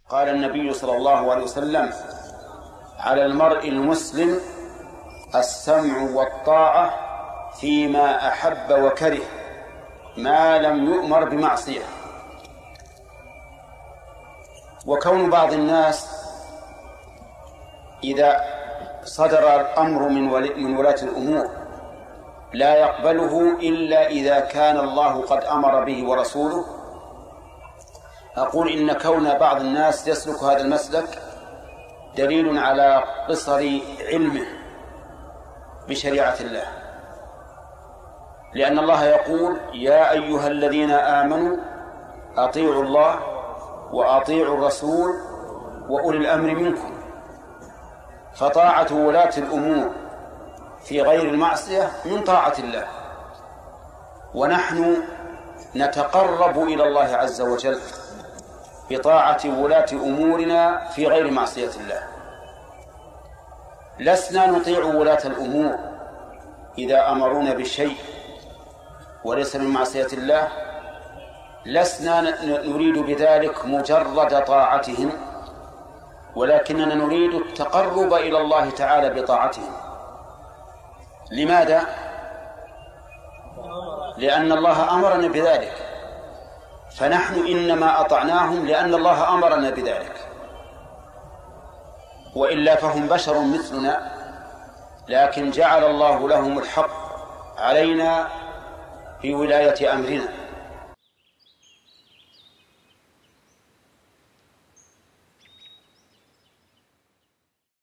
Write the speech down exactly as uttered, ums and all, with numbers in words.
قال النبي صلى الله عليه وسلم: على المرء المسلم السمع والطاعة فيما أحب وكره ما لم يؤمر بمعصية. وكون بعض الناس إذا صدر الأمر من ولاة الأمور لا يقبله إلا إذا كان الله قد أمر به ورسوله، أقول إن كون بعض الناس يسلك هذا المسلك دليل على قصر علمه بشريعة الله، لأن الله يقول: يا أيها الذين آمنوا أطيعوا الله وأطيعوا الرسول وأولي الأمر منكم. فطاعة ولاة الأمور في غير المعصية من طاعة الله، ونحن نتقرب إلى الله عز وجل بطاعة ولاة أمورنا في غير معصية الله. لسنا نطيع ولاة الأمور إذا أمرونا بشيء وليس من معصية الله، لسنا نريد بذلك مجرد طاعتهم، ولكننا نريد التقرب إلى الله تعالى بطاعتهم. لماذا؟ لأن الله أمرنا بذلك، فنحن إنما أطعناهم لأن الله أمرنا بذلك، وإلا فهم بشر مثلنا، لكن جعل الله لهم الحق علينا في ولاية أمرنا.